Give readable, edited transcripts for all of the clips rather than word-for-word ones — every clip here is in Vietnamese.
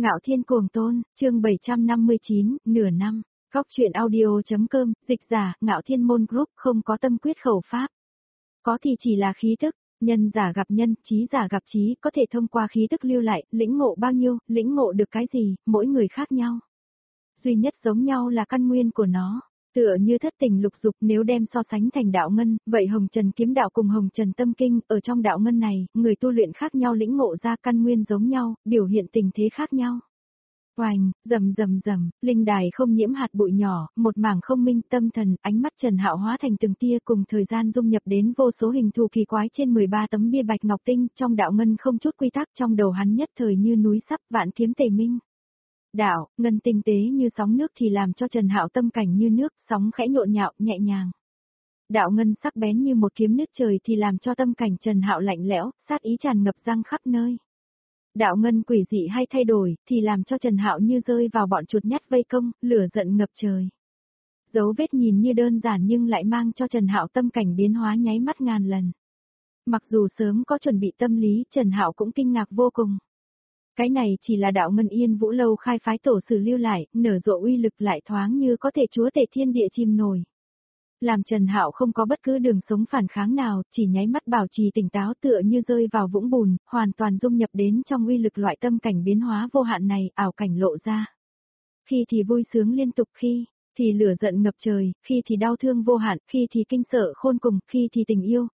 Ngạo Thiên Cuồng Tôn, chương 759, nửa năm. Góc truyện audio.com, dịch giả, Ngạo Thiên Môn Group không có tâm quyết khẩu pháp. Có thì chỉ là khí thức, nhân giả gặp nhân, trí giả gặp trí, có thể thông qua khí thức lưu lại, lĩnh ngộ bao nhiêu, lĩnh ngộ được cái gì, mỗi người khác nhau. Duy nhất giống nhau là căn nguyên của nó. Tựa như thất tình lục dục, nếu đem so sánh thành đạo ngân, vậy Hồng Trần kiếm đạo cùng Hồng Trần tâm kinh, ở trong đạo ngân này, người tu luyện khác nhau lĩnh ngộ ra căn nguyên giống nhau, biểu hiện tình thế khác nhau. Oành, rầm rầm rầm, linh đài không nhiễm hạt bụi nhỏ, một mảng không minh tâm thần, ánh mắt Trần Hạo hóa thành từng tia cùng thời gian dung nhập đến vô số hình thù kỳ quái trên 13 tấm bia bạch ngọc tinh, trong đạo ngân không chút quy tắc, trong đầu hắn nhất thời như núi sắp vạn kiếm tề minh. Đạo, ngân tinh tế như sóng nước thì làm cho Trần Hạo tâm cảnh như nước, sóng khẽ nhộn nhạo, nhẹ nhàng. Đạo ngân sắc bén như một kiếm nước trời thì làm cho tâm cảnh Trần Hạo lạnh lẽo, sát ý tràn ngập răng khắp nơi. Đạo ngân quỷ dị hay thay đổi, thì làm cho Trần Hạo như rơi vào bọn chuột nhắt vây công, lửa giận ngập trời. Dấu vết nhìn như đơn giản nhưng lại mang cho Trần Hạo tâm cảnh biến hóa nháy mắt ngàn lần. Mặc dù sớm có chuẩn bị tâm lý, Trần Hạo cũng kinh ngạc vô cùng. Cái này chỉ là đạo ngân Yên Vũ Lâu khai phái tổ sử lưu lại, nở rộ uy lực lại thoáng như có thể chúa tể thiên địa chìm nổi. Làm Trần Hạo không có bất cứ đường sống phản kháng nào, chỉ nháy mắt bảo trì tỉnh táo tựa như rơi vào vũng bùn, hoàn toàn dung nhập đến trong uy lực loại tâm cảnh biến hóa vô hạn này, ảo cảnh lộ ra. Khi thì vui sướng liên tục, khi thì lửa giận ngập trời, khi thì đau thương vô hạn, khi thì kinh sợ khôn cùng, khi thì tình yêu,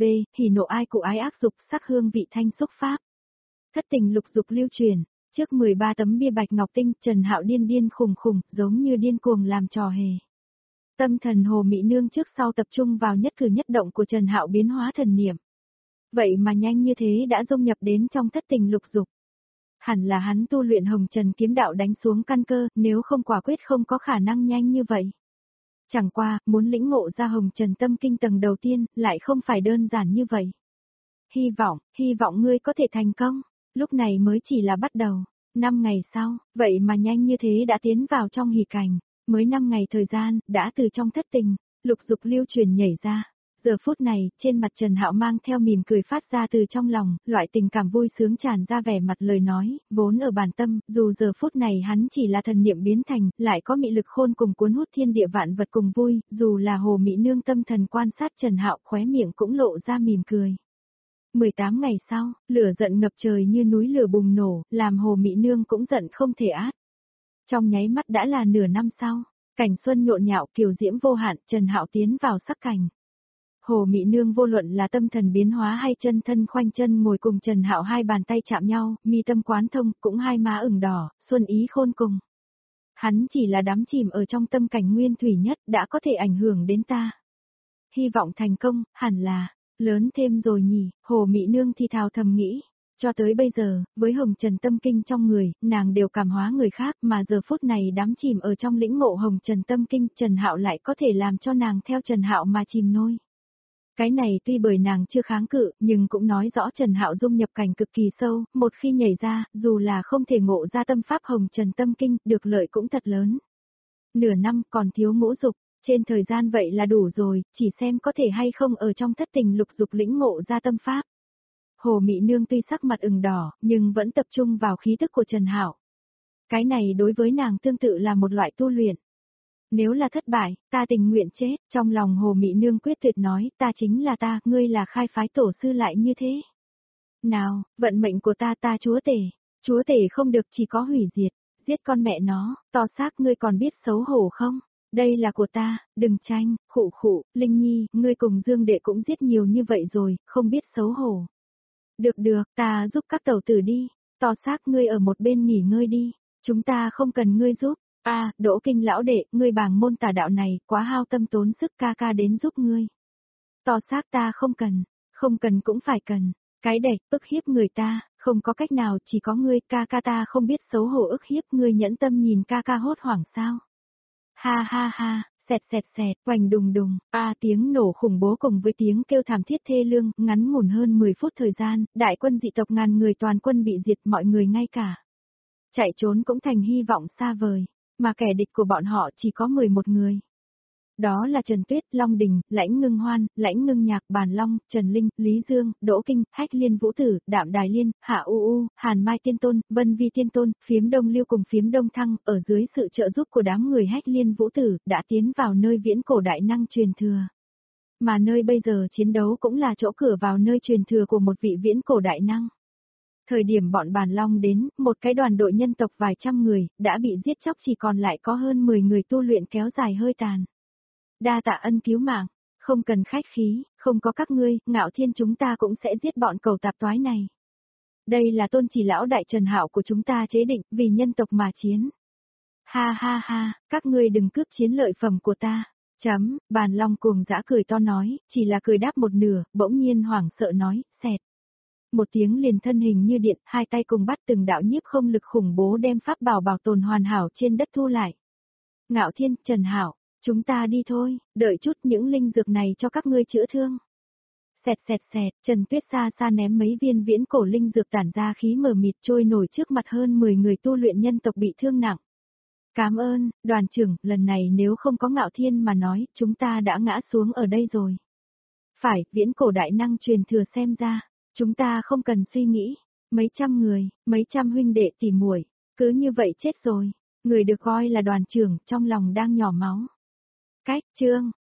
hỉ nộ ai cụ ái ác dục, sắc hương vị thanh xúc pháp. Thất tình lục dục lưu truyền, trước 13 tấm bia bạch ngọc tinh, Trần Hạo điên điên khùng khùng, giống như điên cuồng làm trò hề. Tâm thần Hồ Mị Nương trước sau tập trung vào nhất cử nhất động của Trần Hạo biến hóa thần niệm. Vậy mà nhanh như thế đã dung nhập đến trong thất tình lục dục. Hẳn là hắn tu luyện Hồng Trần kiếm đạo đánh xuống căn cơ, nếu không quả quyết không có khả năng nhanh như vậy. Chẳng qua, muốn lĩnh ngộ ra Hồng Trần tâm kinh tầng đầu tiên, lại không phải đơn giản như vậy. Hy vọng ngươi có thể thành công. Lúc này mới chỉ là bắt đầu. 5 ngày sau, vậy mà nhanh như thế đã tiến vào trong hỷ cảnh. Mới 5 ngày thời gian, đã từ trong thất tình, lục dục lưu truyền nhảy ra. Giờ phút này, trên mặt Trần Hạo mang theo mỉm cười phát ra từ trong lòng, loại tình cảm vui sướng tràn ra vẻ mặt lời nói, vốn ở bản tâm, dù giờ phút này hắn chỉ là thần niệm biến thành, lại có mị lực khôn cùng cuốn hút thiên địa vạn vật cùng vui, dù là Hồ Mị Nương tâm thần quan sát Trần Hạo khóe miệng cũng lộ ra mỉm cười. 18 ngày sau, lửa giận ngập trời như núi lửa bùng nổ, làm Hồ Mị Nương cũng giận không thể át. Trong nháy mắt đã là nửa năm sau, cảnh xuân nhộn nhạo kiều diễm vô hạn, Trần Hạo tiến vào sắc cảnh. Hồ Mị Nương vô luận là tâm thần biến hóa hay chân thân khoanh chân ngồi cùng Trần Hạo hai bàn tay chạm nhau, mi tâm quán thông, cũng hai má ửng đỏ, xuân ý khôn cùng. Hắn chỉ là đắm chìm ở trong tâm cảnh nguyên thủy nhất đã có thể ảnh hưởng đến ta. Hy vọng thành công, hẳn là lớn thêm rồi nhỉ, Hồ Mị Nương thì thào thầm nghĩ. Cho tới bây giờ, với Hồng Trần tâm kinh trong người, nàng đều cảm hóa người khác mà giờ phút này đắm chìm ở trong lĩnh ngộ Hồng Trần tâm kinh, Trần Hạo lại có thể làm cho nàng theo Trần Hạo mà chìm nôi. Cái này tuy bởi nàng chưa kháng cự, nhưng cũng nói rõ Trần Hạo dung nhập cảnh cực kỳ sâu, một khi nhảy ra, dù là không thể ngộ ra tâm pháp Hồng Trần tâm kinh, được lợi cũng thật lớn. Nửa năm còn thiếu ngũ dục. Trên thời gian vậy là đủ rồi, chỉ xem có thể hay không ở trong thất tình lục dục lĩnh ngộ ra tâm pháp. Hồ Mị Nương tuy sắc mặt ửng đỏ, nhưng vẫn tập trung vào khí tức của Trần Hạo. Cái này đối với nàng tương tự là một loại tu luyện. Nếu là thất bại, ta tình nguyện chết, trong lòng Hồ Mị Nương quyết tuyệt nói, ta chính là ta, ngươi là khai phái tổ sư lại như thế. Nào, vận mệnh của ta chúa tể không được chỉ có hủy diệt, giết con mẹ nó, to xác ngươi còn biết xấu hổ không? Đây là của ta, đừng tranh, khụ, Linh Nhi, ngươi cùng Dương Đệ cũng giết nhiều như vậy rồi, không biết xấu hổ. Được, ta giúp các tẩu tử đi, to xác ngươi ở một bên nghỉ ngơi đi, chúng ta không cần ngươi giúp. Đỗ Kinh lão đệ, ngươi bàng môn tà đạo này, quá hao tâm tốn sức, ca đến giúp ngươi. To xác ta không cần cũng phải cần, cái đẻ, ức hiếp người ta, không có cách nào, chỉ có ngươi, ca ta không biết xấu hổ ức hiếp ngươi, nhẫn tâm nhìn ca hốt hoảng sao. Ha, xẹt, oành đùng, tiếng nổ khủng bố cùng với tiếng kêu thảm thiết thê lương, ngắn ngủn hơn 10 phút thời gian, đại quân dị tộc ngàn người toàn quân bị diệt, mọi người ngay cả chạy trốn cũng thành hy vọng xa vời, mà kẻ địch của bọn họ chỉ có 11 người. Đó là Trần Tuyết, Long Đình, Lãnh Ngưng Hoan, Lãnh Ngưng Nhạc, Bàn Long, Trần Linh, Lý Dương, Đỗ Kinh, Hách Liên Vũ Tử, Đạm Đài Liên, Hạ U U, Hàn Mai Tiên Tôn, Vân Vi Tiên Tôn, Phiếm Đông Lưu cùng Phiếm Đông Thăng, ở dưới sự trợ giúp của đám người Hách Liên Vũ Tử, đã tiến vào nơi viễn cổ đại năng truyền thừa. Mà nơi bây giờ chiến đấu cũng là chỗ cửa vào nơi truyền thừa của một vị viễn cổ đại năng. Thời điểm bọn Bàn Long đến, một cái đoàn đội nhân tộc vài trăm người, đã bị giết chóc chỉ còn lại có hơn 10 người tu luyện kéo dài hơi tàn. Đa tạ ân cứu mạng, không cần khách khí, không có các ngươi, Ngạo Thiên chúng ta cũng sẽ giết bọn cầu tạp toái này. Đây là tôn chỉ lão đại Trần Hạo của chúng ta chế định, vì nhân tộc mà chiến. Ha ha ha, các ngươi đừng cướp chiến lợi phẩm của ta. Bàn Long cuồng dã cười to nói, chỉ là cười đáp một nửa, bỗng nhiên hoảng sợ nói, xẹt. Một tiếng liền thân hình như điện, hai tay cùng bắt từng đạo nhiếp không lực khủng bố đem pháp bảo bảo tồn hoàn hảo trên đất thu lại. Ngạo Thiên, Trần Hạo, chúng ta đi thôi, đợi chút những linh dược này cho các ngươi chữa thương. Xẹt xẹt xẹt, Trần Tuyết xa xa ném mấy viên viễn cổ linh dược tản ra khí mờ mịt trôi nổi trước mặt hơn 10 người tu luyện nhân tộc bị thương nặng. Cảm ơn, đoàn trưởng, lần này nếu không có Ngạo Thiên mà nói, chúng ta đã ngã xuống ở đây rồi. Phải, viễn cổ đại năng truyền thừa xem ra, chúng ta không cần suy nghĩ, mấy trăm người, mấy trăm huynh đệ tỉ muội, cứ như vậy chết rồi, người được coi là đoàn trưởng trong lòng đang nhỏ máu. Cách chương